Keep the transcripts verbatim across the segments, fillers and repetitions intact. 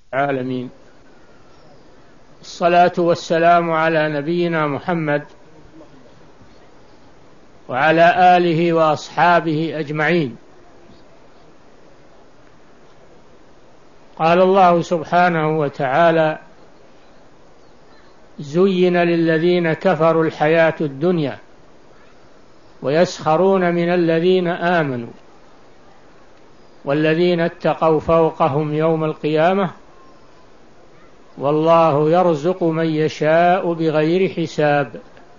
العالمين. الصلاة والسلام على نبينا محمد وعلى آله وأصحابه أجمعين. قال الله سبحانه وتعالى: زين للذين كفروا الحياة الدنيا ويسخرون من الذين آمنوا والذين اتقوا فوقهم يوم القيامة والله يرزق من يشاء بغير حساب.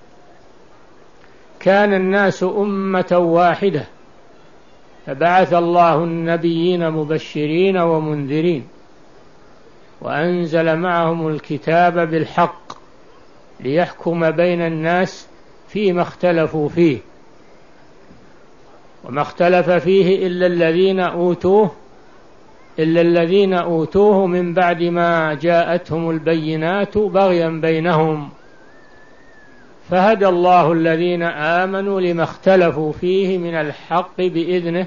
كان الناس أمة واحدة فبعث الله النبيين مبشرين ومنذرين وأنزل معهم الكتاب بالحق ليحكم بين الناس فيما اختلفوا فيه وما اختلف فيه إلا الذين أوتوه إلا الذين أوتوه من بعد ما جاءتهم البينات بغيا بينهم فهدى الله الذين آمنوا لما اختلفوا فيه من الحق بإذنه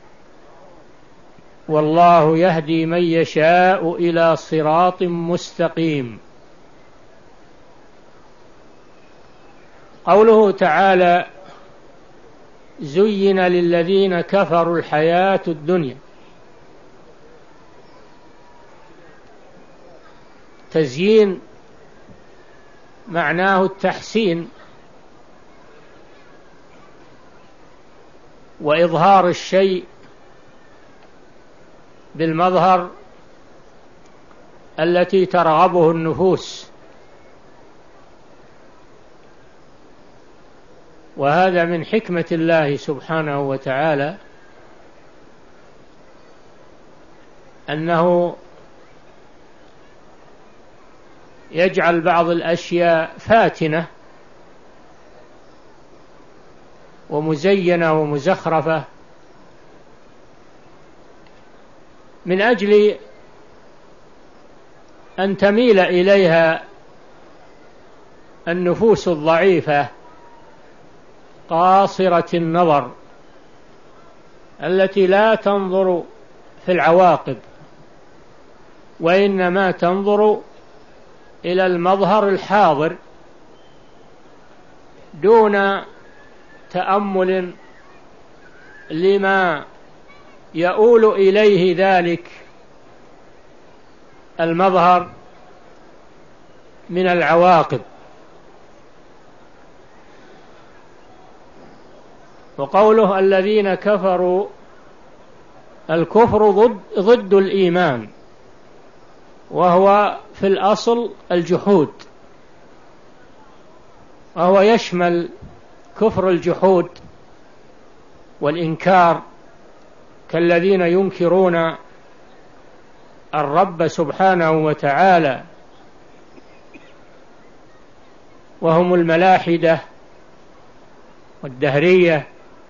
والله يهدي من يشاء إلى صراط مستقيم. قوله تعالى: زين للذين كفروا الحياة الدنيا. تزيين معناه التحسين وإظهار الشيء بالمظهر التي ترغبه النفوس، وهذا من حكمة الله سبحانه وتعالى أنه يجعل بعض الأشياء فاتنة ومزينة ومزخرفة من أجل أن تميل إليها النفوس الضعيفة قاصرة النظر التي لا تنظر في العواقب وإنما تنظر إلى المظهر الحاضر دون تأمل لما يؤول إليه ذلك المظهر من العواقب. وقوله الذين كفروا، الكفر ضد, ضد الإيمان، وهو في الأصل الجحود، وهو يشمل كفر الجحود والإنكار كالذين ينكرون الرب سبحانه وتعالى وهم الملاحدة والدهرية.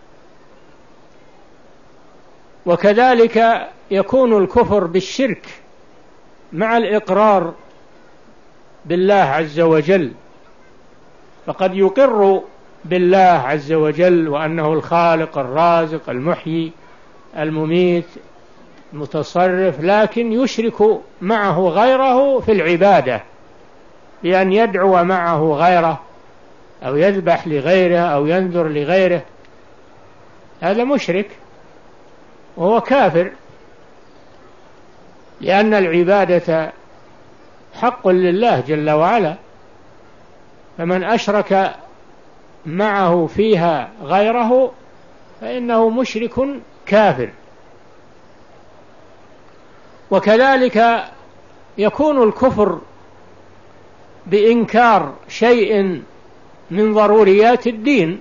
وكذلك يكون الكفر بالشرك مع الإقرار بالله عز وجل، فقد يقر بالله عز وجل وأنه الخالق الرازق المحيي المميت المتصرف، لكن يشرك معه غيره في العبادة بأن يدعو معه غيره أو يذبح لغيره أو ينذر لغيره، هذا مشرك وهو كافر، لأن العبادة حق لله جل وعلا، فمن أشرك معه فيها غيره فإنه مشرك كافر. وكذلك يكون الكفر بإنكار شيء من ضروريات الدين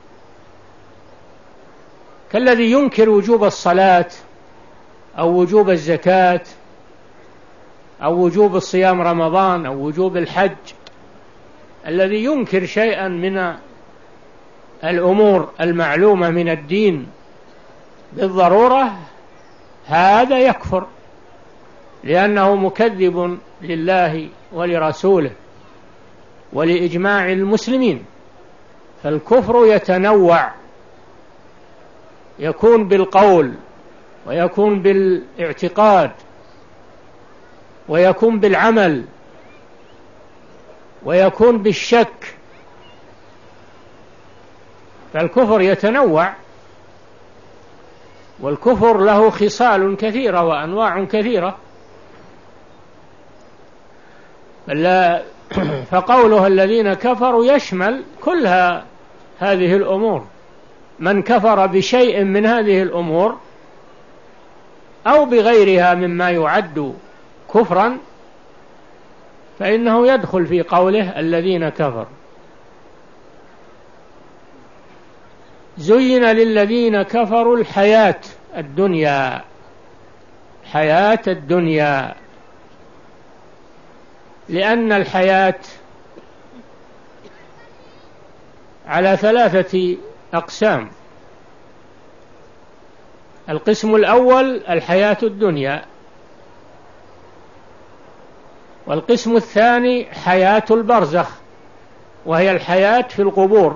كالذي ينكر وجوب الصلاة أو وجوب الزكاة أو وجوب الصيام رمضان أو وجوب الحج. الذي ينكر شيئا من الأمور المعلومة من الدين بالضرورة هذا يكفر، لأنه مكذب لله ولرسوله ولإجماع المسلمين. فالكفر يتنوع، يكون بالقول ويكون بالاعتقاد ويكون بالعمل ويكون بالشك. فالكفر يتنوع، والكفر له خصال كثيرة وأنواع كثيرة. فقوله الذين كفروا يشمل كل هذه الأمور. من كفر بشيء من هذه الأمور أو بغيرها مما يعد كفرا فإنه يدخل في قوله الذين كفروا. زين للذين كفروا الحياة الدنيا، حياة الدنيا، لأن الحياة على ثلاثة أقسام. القسم الأول الحياة الدنيا، والقسم الثاني حياة البرزخ وهي الحياة في القبور،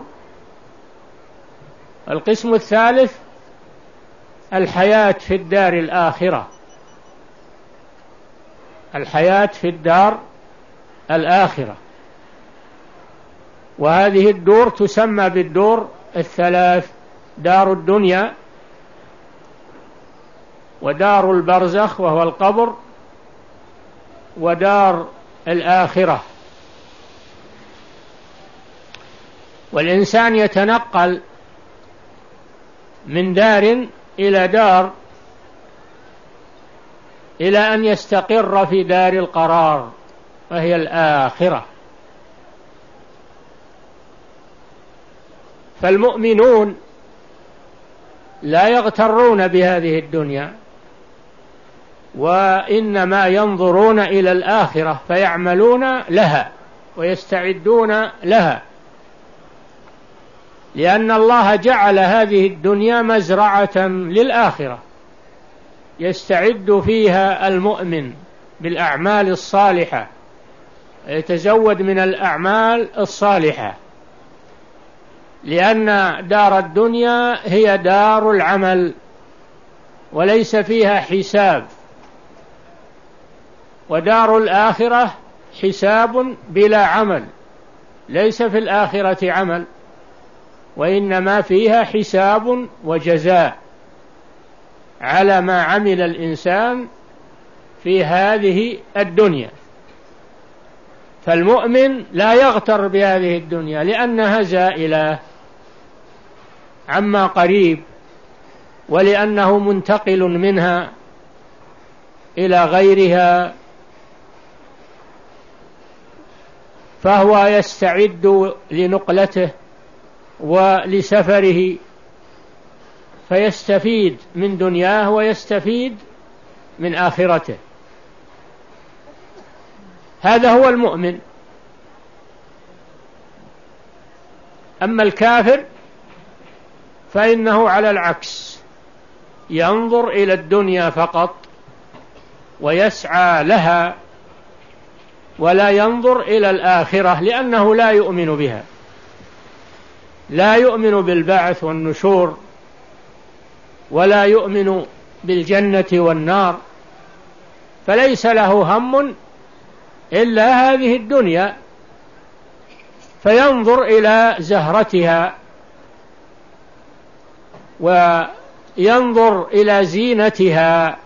القسم الثالث الحياة في الدار الآخرة، الحياة في الدار الآخرة. وهذه الدور تسمى بالدور الثلاث: دار الدنيا، ودار البرزخ وهو القبر، ودار الآخرة. والإنسان يتنقل من دار إلى دار إلى أن يستقر في دار القرار وهي الآخرة. فالمؤمنون لا يغترون بهذه الدنيا، وإنما ينظرون إلى الآخرة فيعملون لها ويستعدون لها، لأن الله جعل هذه الدنيا مزرعة للآخرة يستعد فيها المؤمن بالأعمال الصالحة، يتزود من الأعمال الصالحة، لأن دار الدنيا هي دار العمل وليس فيها حساب، ودار الآخرة حساب بلا عمل، ليس في الآخرة عمل وإنما فيها حساب وجزاء على ما عمل الإنسان في هذه الدنيا. فالمؤمن لا يغتر بهذه الدنيا لأنها زائلة عما قريب، ولأنه منتقل منها إلى غيرها، فهو يستعد لنقلته ولسفره فيستفيد من دنياه ويستفيد من آخرته. هذا هو المؤمن. أما الكافر فإنه على العكس، ينظر إلى الدنيا فقط ويسعى لها ولا ينظر إلى الآخرة، لأنه لا يؤمن بها، لا يؤمن بالبعث والنشور، ولا يؤمن بالجنة والنار، فليس له هم إلا هذه الدنيا، فينظر إلى زهرتها وينظر إلى زينتها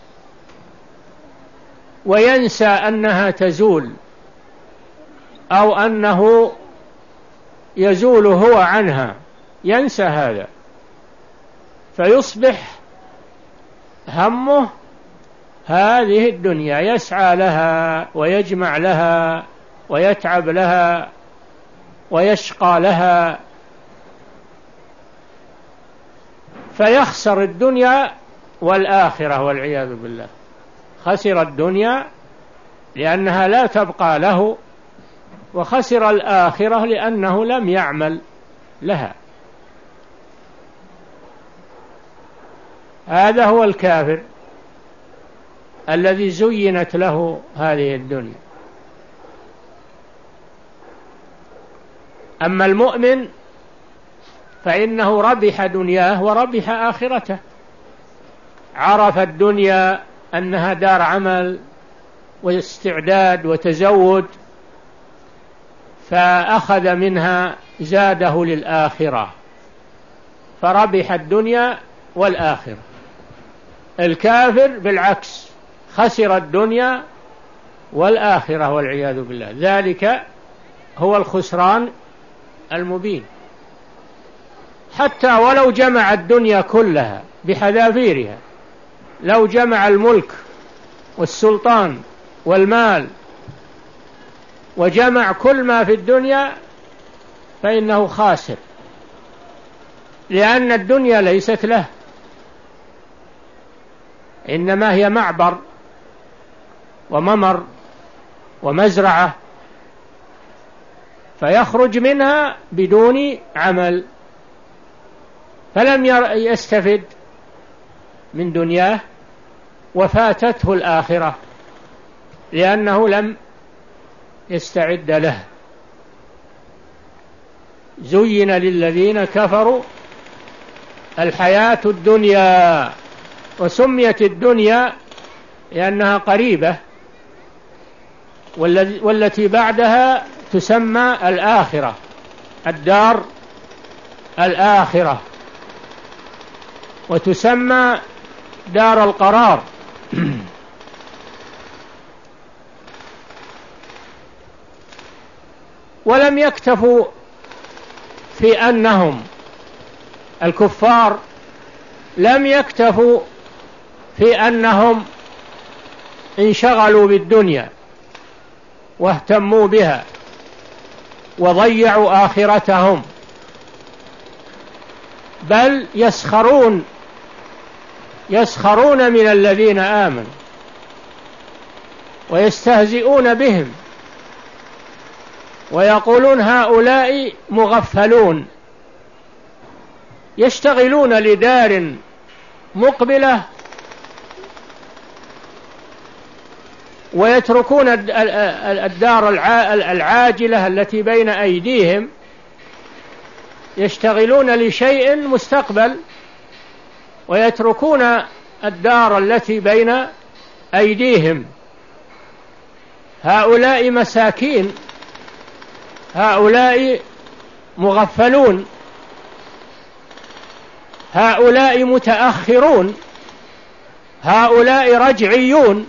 وينسى أنها تزول أو أنه يزول هو عنها، ينسى هذا، فيصبح همه هذه الدنيا، يسعى لها ويجمع لها ويتعب لها ويشقى لها، فيخسر الدنيا والآخرة والعياذ بالله. خسر الدنيا لأنها لا تبقى له، وخسر الآخرة لأنه لم يعمل لها. هذا هو الكافر الذي زينت له هذه الدنيا. أما المؤمن فإنه ربح دنياه وربح آخرته، عرف الدنيا أنها دار عمل واستعداد وتزود، فأخذ منها زاده للآخرة فربح الدنيا والآخرة. الكافر بالعكس خسر الدنيا والآخرة والعياذ بالله، ذلك هو الخسران المبين. حتى ولو جمع الدنيا كلها بحذافيرها، لو جمع الملك والسلطان والمال وجمع كل ما في الدنيا فإنه خاسر، لأن الدنيا ليست له، إنما هي معبر وممر ومزرعة، فيخرج منها بدون عمل، فلم يستفد من دنياه وفاتته الآخرة لأنه لم يستعد له. زين للذين كفروا الحياة الدنيا، وسميت الدنيا لأنها قريبة، والتي بعدها تسمى الآخرة، الدار الآخرة، وتسمى دار القرار. ولم يكتفوا في أنهم الكفار لم يكتفوا في أنهم انشغلوا بالدنيا واهتموا بها وضيعوا آخرتهم، بل يسخرون يسخرون من الذين آمنوا ويستهزئون بهم ويقولون هؤلاء مغفلون، يشتغلون لدار مقبلة ويتركون الدار العاجلة التي بين أيديهم، يشتغلون لشيء مستقبل ويتركون الدار التي بين أيديهم. هؤلاء مساكين، هؤلاء مغفلون، هؤلاء متأخرون، هؤلاء رجعيون،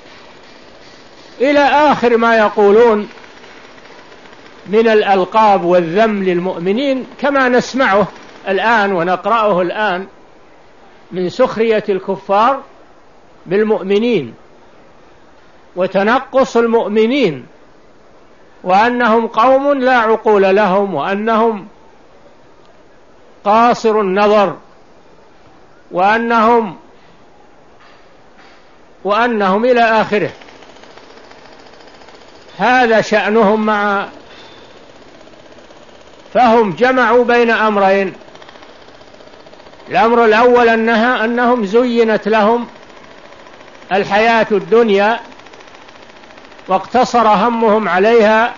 إلى آخر ما يقولون من الألقاب والذم للمؤمنين، كما نسمعه الآن ونقرأه الآن من سخرية الكفار بالمؤمنين وتنقص المؤمنين، وأنهم قوم لا عقول لهم، وأنهم قاصر النظر، وأنهم وأنهم إلى آخره. هذا شأنهم مع فهم جمعوا بين أمرين: الأمر الأول أنها أنهم زينت لهم الحياة الدنيا واقتصر همهم عليها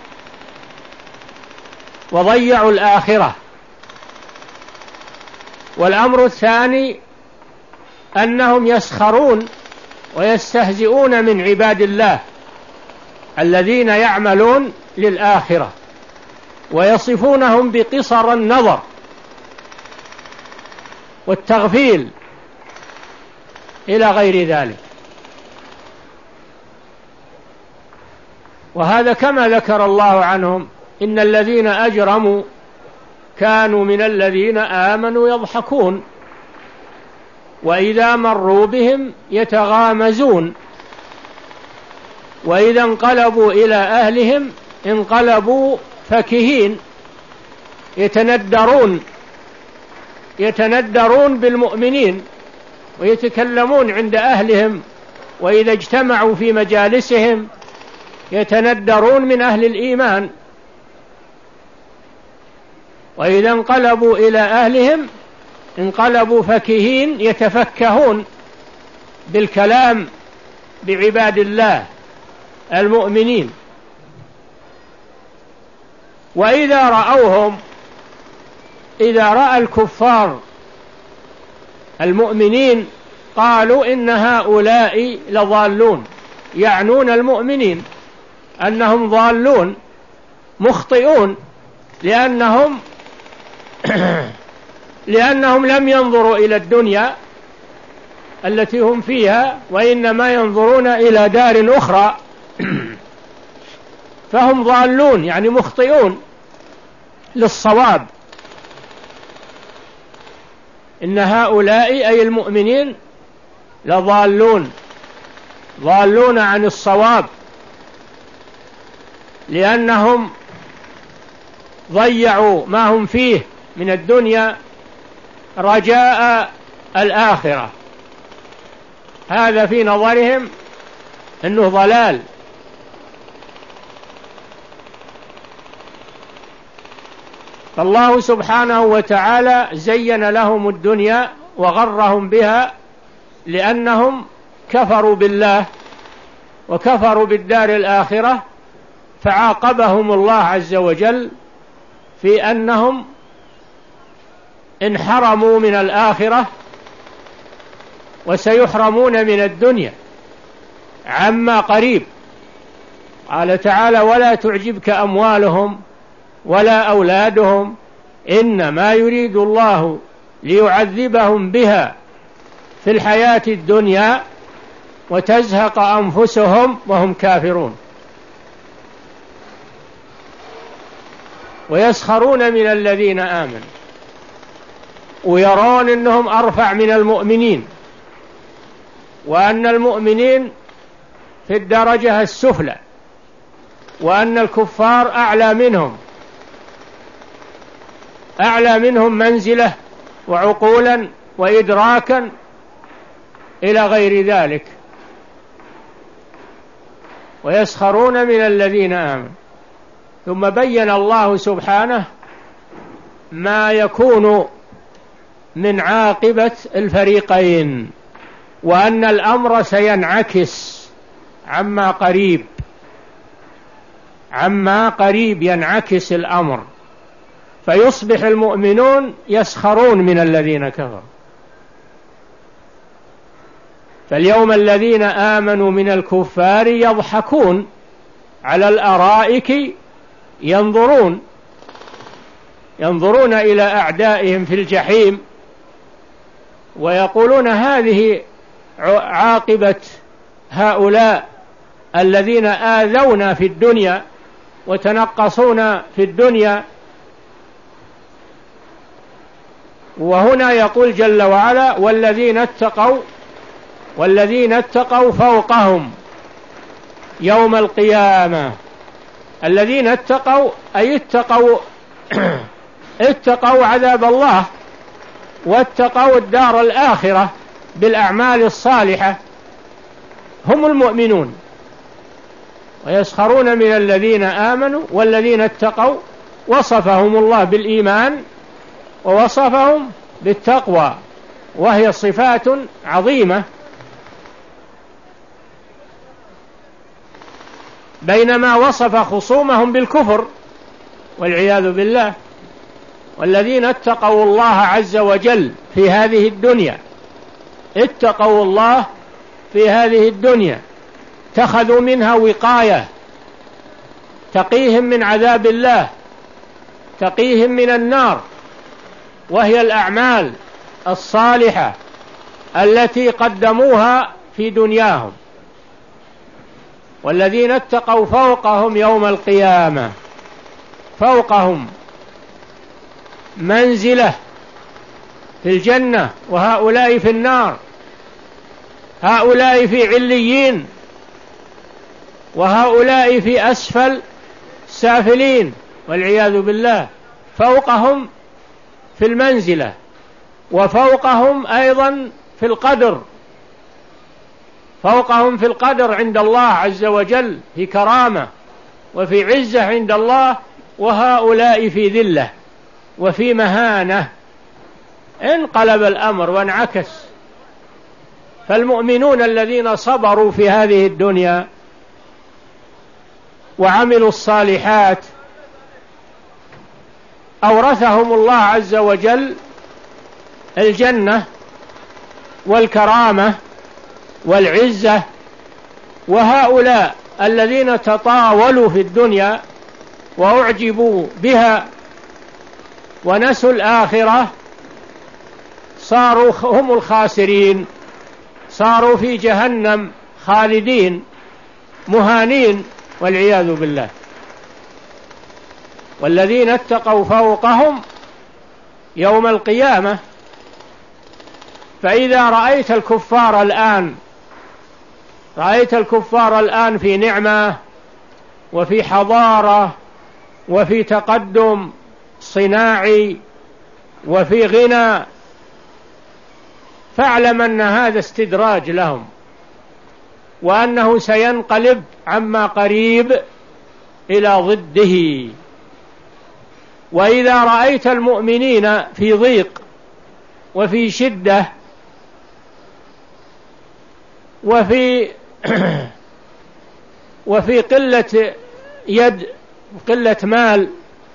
وضيعوا الآخرة. والأمر الثاني أنهم يسخرون ويستهزئون من عباد الله الذين يعملون للآخرة، ويصفونهم بقصر النظر والتغفيل إلى غير ذلك. وهذا كما ذكر الله عنهم: إن الذين أجرموا كانوا من الذين آمنوا يضحكون وإذا مروا بهم يتغامزون وإذا انقلبوا إلى أهلهم انقلبوا فكهين، يتندرون يتندرون بالمؤمنين ويتكلمون عند أهلهم، وإذا اجتمعوا في مجالسهم يتندرون من أهل الإيمان، وإذا انقلبوا إلى أهلهم انقلبوا فكهين، يتفكهون بالكلام بعباد الله المؤمنين. وإذا رأوهم إذا رأى الكفار المؤمنين قالوا إن هؤلاء لضالون، يعنون المؤمنين أنهم ضالون مخطئون، لأنهم لأنهم لم ينظروا إلى الدنيا التي هم فيها، وإنما ينظرون إلى دار أخرى فهم ضالون يعني مخطئون للصواب. إن هؤلاء أي المؤمنين لضالون، ضالون عن الصواب، لأنهم ضيعوا ما هم فيه من الدنيا رجاء الآخرة. هذا في نظرهم أنه ضلال. فالله سبحانه وتعالى زين لهم الدنيا وغرهم بها، لأنهم كفروا بالله وكفروا بالدار الآخرة، فعاقبهم الله عز وجل في أنهم انحرموا من الآخرة وسيحرمون من الدنيا عما قريب. قال تعالى: ولا تعجبك أموالهم ولا أولادهم إنما يريد الله ليعذبهم بها في الحياة الدنيا وتزهق أنفسهم وهم كافرون. ويسخرون من الذين آمنوا ويرون أنهم أرفع من المؤمنين، وأن المؤمنين في الدرجة السفلى، وأن الكفار أعلى منهم أعلى منهم منزلة وعقولا وإدراكا إلى غير ذلك. ويسخرون من الذين آمنوا. ثم بين الله سبحانه ما يكون من عاقبة الفريقين، وأن الأمر سينعكس عما قريب عما قريب ينعكس الأمر، فيصبح المؤمنون يسخرون من الذين كفروا. فاليوم الذين آمنوا من الكفار يضحكون على الأرائك ينظرون ينظرون إلى أعدائهم في الجحيم، ويقولون: هذه عاقبة هؤلاء الذين آذونا في الدنيا وتنقصونا في الدنيا. وهنا يقول جل وعلا: والذين اتقوا والذين اتقوا فوقهم يوم القيامة. الذين اتقوا أي اتقوا اتقوا عذاب الله، واتقوا الدار الآخرة بالأعمال الصالحة، هم المؤمنون. ويسخرون من الذين آمنوا والذين اتقوا، وصفهم الله بالإيمان ووصفهم بالتقوى، وهي صفات عظيمة. بينما وصف خصومهم بالكفر والعياذ بالله. والذين اتقوا الله عز وجل في هذه الدنيا، اتقوا الله في هذه الدنيا، اتخذوا منها وقاية تقيهم من عذاب الله، تقيهم من النار، وهي الأعمال الصالحة التي قدموها في دنياهم. والذين اتقوا فوقهم يوم القيامة، فوقهم منزلة في الجنة، وهؤلاء في النار. هؤلاء في عليين وهؤلاء في أسفل سافلين والعياذ بالله. فوقهم في المنزلة، وفوقهم أيضا في القدر، فوقهم في القدر عند الله عز وجل في كرامة وفي عزة عند الله، وهؤلاء في ذلة وفي مهانة. انقلب الأمر وانعكس. فالمؤمنون الذين صبروا في هذه الدنيا وعملوا الصالحات أورثهم الله عز وجل الجنة والكرامة والعزة وهؤلاء الذين تطاولوا في الدنيا وأعجبوا بها ونسوا الآخرة صاروا هم الخاسرين، صاروا في جهنم خالدين مهانين والعياذ بالله. والذين اتقوا فوقهم يوم القيامة. فإذا رأيت الكفار الآن رأيت الكفار الآن في نعمة وفي حضارة وفي تقدم صناعي وفي غنى، فاعلم أن هذا استدراج لهم، وأنه سينقلب عما قريب إلى ضده. وإذا رأيت المؤمنين في ضيق وفي شدة وفي وفي قلة يد وقلة مال،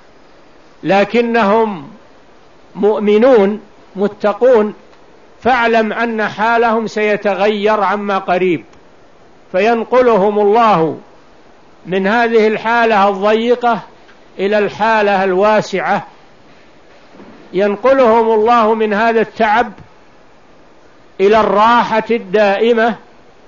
لكنهم مؤمنون متقون، فاعلم أن حالهم سيتغير عما قريب، فينقلهم الله من هذه الحالة الضيقة إلى الحالة الواسعة، ينقلهم الله من هذا التعب إلى الراحة الدائمة،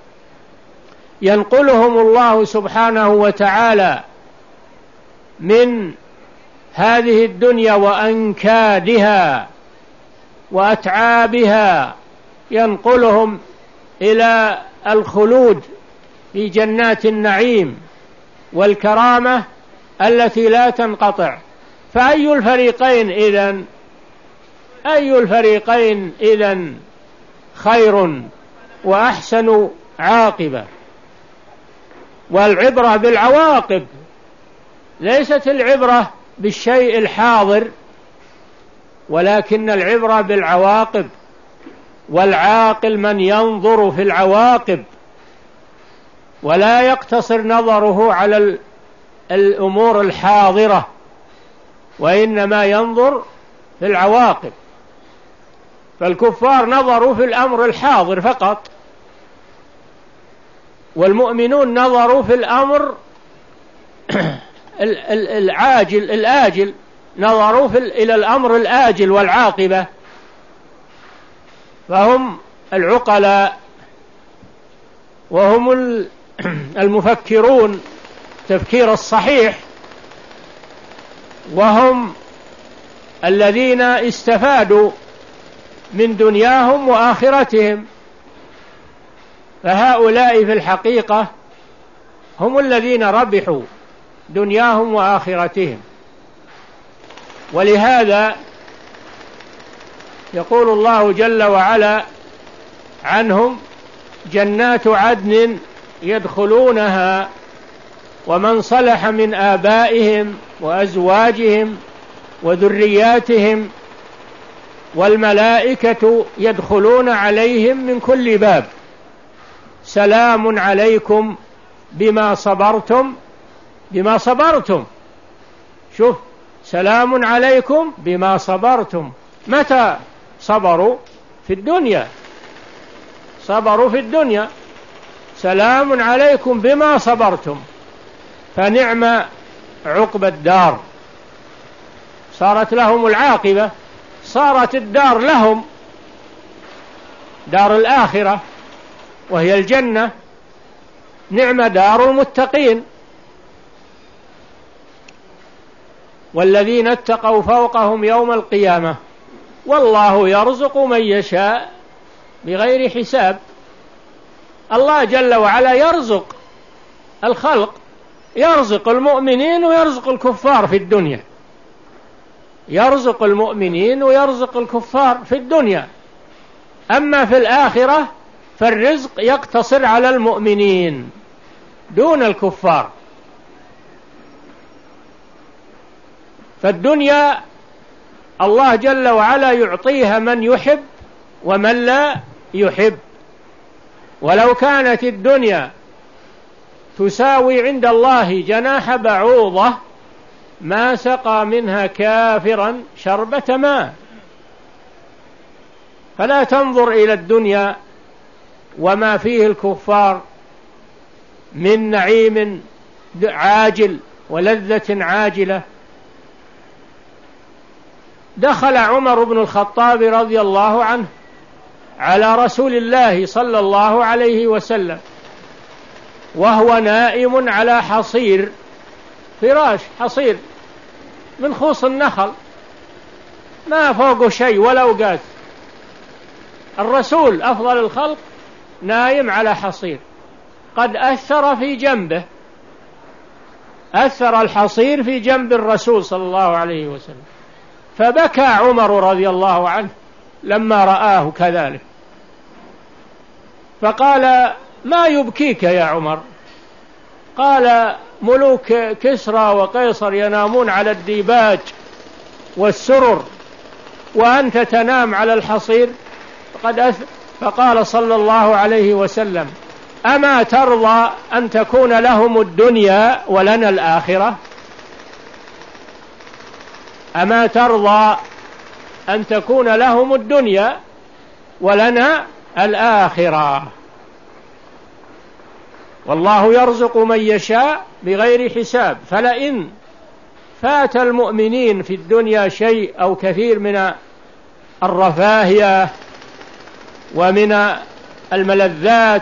ينقلهم الله سبحانه وتعالى من هذه الدنيا وأنكادها وأتعابها، ينقلهم إلى الخلود في جنات النعيم والكرامة التي لا تنقطع. فأي الفريقين إذن أي الفريقين إذن خير وأحسن عاقبة؟ والعبرة بالعواقب، ليست العبرة بالشيء الحاضر، ولكن العبرة بالعواقب، والعاقل من ينظر في العواقب ولا يقتصر نظره على الأمور الحاضرة، وإنما ينظر في العواقب. فالكفار نظروا في الأمر الحاضر فقط، والمؤمنون نظروا في الأمر العاجل الآجل، نظروا في إلى الأمر الآجل والعاقبة، فهم العقلاء وهم المفكرون تفكير الصحيح، وهم الذين استفادوا من دنياهم وآخرتهم. فهؤلاء في الحقيقة هم الذين ربحوا دنياهم وآخرتهم. ولهذا يقول الله جل وعلا عنهم: جنات عدن يدخلونها ومن صلح من آبائهم وأزواجهم وذرياتهم والملائكة يدخلون عليهم من كل باب سلام عليكم بما صبرتم بما صبرتم شوف، سلام عليكم بما صبرتم. متى صبروا؟ في الدنيا، صبروا في الدنيا. سلام عليكم بما صبرتم، فنعم عقب الدار، صارت لهم العاقبة، صارت الدار لهم دار الآخرة وهي الجنة، نعم دار المتقين. والذين اتقوا فوقهم يوم القيامة والله يرزق من يشاء بغير حساب. الله جل وعلا يرزق الخلق، يرزق المؤمنين ويرزق الكفار في الدنيا، يرزق المؤمنين ويرزق الكفار في الدنيا. أما في الآخرة فالرزق يقتصر على المؤمنين دون الكفار. فالدنيا الله جل وعلا يعطيها من يحب ومن لا يحب، ولو كانت الدنيا تساوي عند الله جناح بعوضة ما سقى منها كافرا شربة ماء. فلا تنظر إلى الدنيا وما فيه الكفار من نعيم عاجل ولذة عاجلة. دخل عمر بن الخطاب رضي الله عنه على رسول الله صلى الله عليه وسلم وهو نائم على حصير، فراش حصير من خوص النخل، ما فوقه شيء ولا وقاس. الرسول أفضل الخلق نايم على حصير، قد أثر في جنبه، أثر الحصير في جنب الرسول صلى الله عليه وسلم، فبكى عمر رضي الله عنه لما رآه كذلك، فقال: ما يبكيك يا عمر؟ قال: ملوك كسرى وقيصر ينامون على الديباج والسرر وأنت تنام على الحصير. فقد أث... فقال صلى الله عليه وسلم: أما ترضى أن تكون لهم الدنيا ولنا الآخرة؟ أما ترضى أن تكون لهم الدنيا ولنا الآخرة؟ والله يرزق من يشاء بغير حساب، فلئن فات المؤمنين في الدنيا شيء أو كثير من الرفاهية ومن الملذات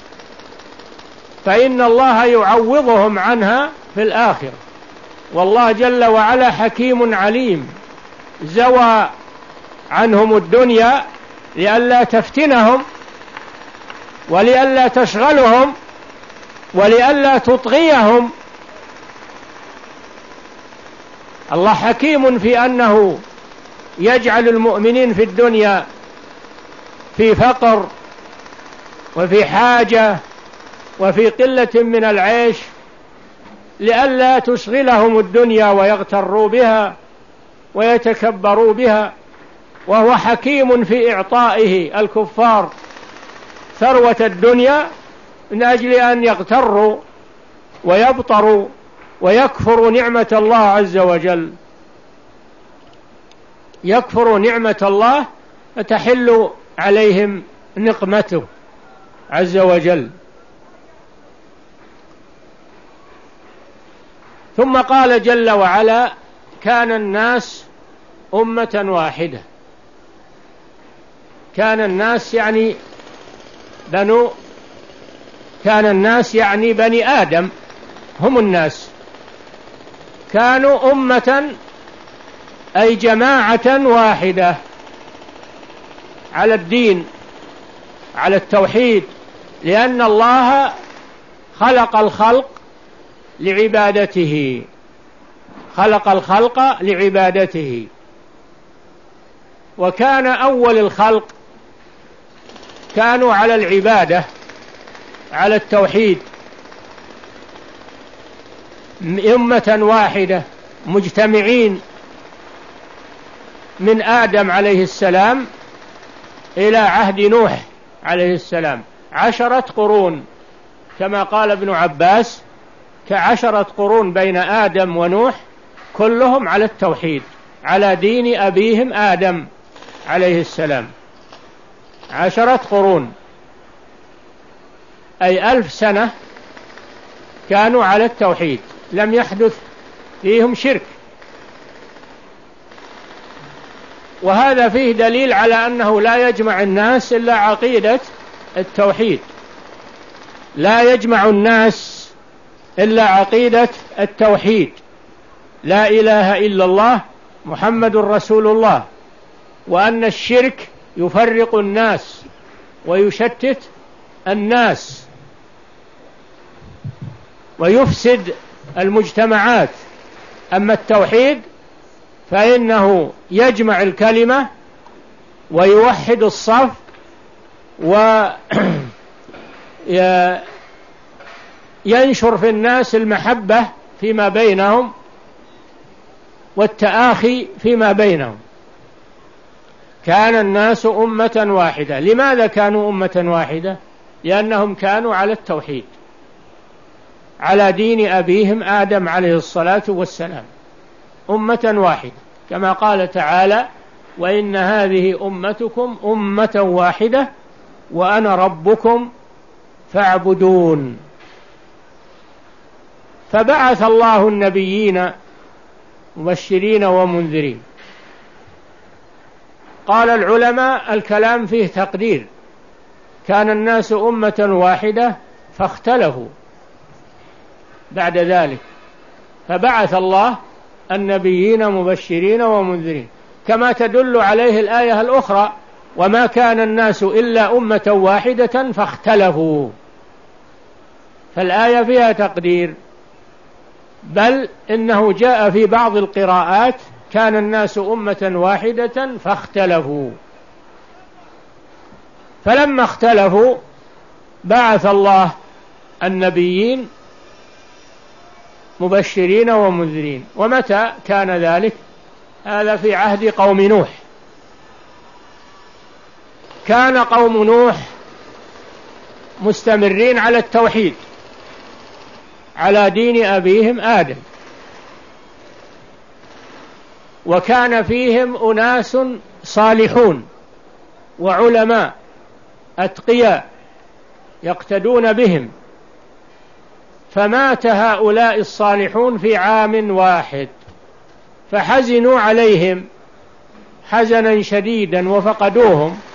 فإن الله يعوضهم عنها في الآخرة، والله جل وعلا حكيم عليم، زوى عنهم الدنيا لئلا تفتنهم ولئلا تشغلهم ولئلا تطغيهم. الله حكيم في أنه يجعل المؤمنين في الدنيا في فقر وفي حاجة وفي قلة من العيش لئلا تشغلهم الدنيا ويغتروا بها ويتكبروا بها، وهو حكيم في إعطائه الكفار ثروة الدنيا من أجل أن يغتروا ويبطروا ويكفروا نعمة الله عز وجل، يكفروا نعمة الله فتحل عليهم نقمته عز وجل. ثم قال جل وعلا: كان الناس أمة واحدة. كان الناس يعني بنو كان الناس يعني بني آدم، هم الناس، كانوا أمة أي جماعة واحدة على الدين، على التوحيد، لأن الله خلق الخلق لعبادته، خلق الخلق لعبادته. وكان أول الخلق كانوا على العبادة، على التوحيد، أمة واحدة مجتمعين من آدم عليه السلام إلى عهد نوح عليه السلام، عشرة قرون كما قال ابن عباس، كعشرة قرون بين آدم ونوح، كلهم على التوحيد، على دين أبيهم آدم عليه السلام. عشرة قرون أي ألف سنة كانوا على التوحيد، لم يحدث فيهم شرك. وهذا فيه دليل على أنه لا يجمع الناس إلا عقيدة التوحيد، لا يجمع الناس إلا عقيدة التوحيد، لا إله إلا الله محمد رسول الله، وأن الشرك يفرق الناس ويشتت الناس ويفسد المجتمعات. أما التوحيد فإنه يجمع الكلمة ويوحد الصف وينشر في الناس المحبة فيما بينهم والتآخي فيما بينهم. كان الناس أمة واحدة. لماذا كانوا أمة واحدة؟ لأنهم كانوا على التوحيد، على دين أبيهم آدم عليه الصلاة والسلام، أمة واحدة، كما قال تعالى: وإن هذه أمتكم أمة واحدة وأنا ربكم فاعبدون. فبعث الله النبيين مبشرين ومنذرين. قال العلماء الكلام فيه تقدير، كان الناس أمة واحدة فاختلفوا بعد ذلك، فبعث الله النبيين مبشرين ومنذرين، كما تدل عليه الآية الأخرى: وما كان الناس إلا أمة واحدة فاختلفوا. فالآية فيها تقدير، بل إنه جاء في بعض القراءات: كان الناس أمة واحدة فاختلفوا. فلما اختلفوا بعث الله النبيين مبشرين ومنذرين. ومتى كان ذلك؟ هذا في عهد قوم نوح. كان قوم نوح مستمرين على التوحيد، على دين أبيهم آدم، وكان فيهم أناس صالحون وعلماء أتقياء يقتدون بهم، فمات هؤلاء الصالحون في عام واحد، فحزنوا عليهم حزنا شديدا وفقدوهم،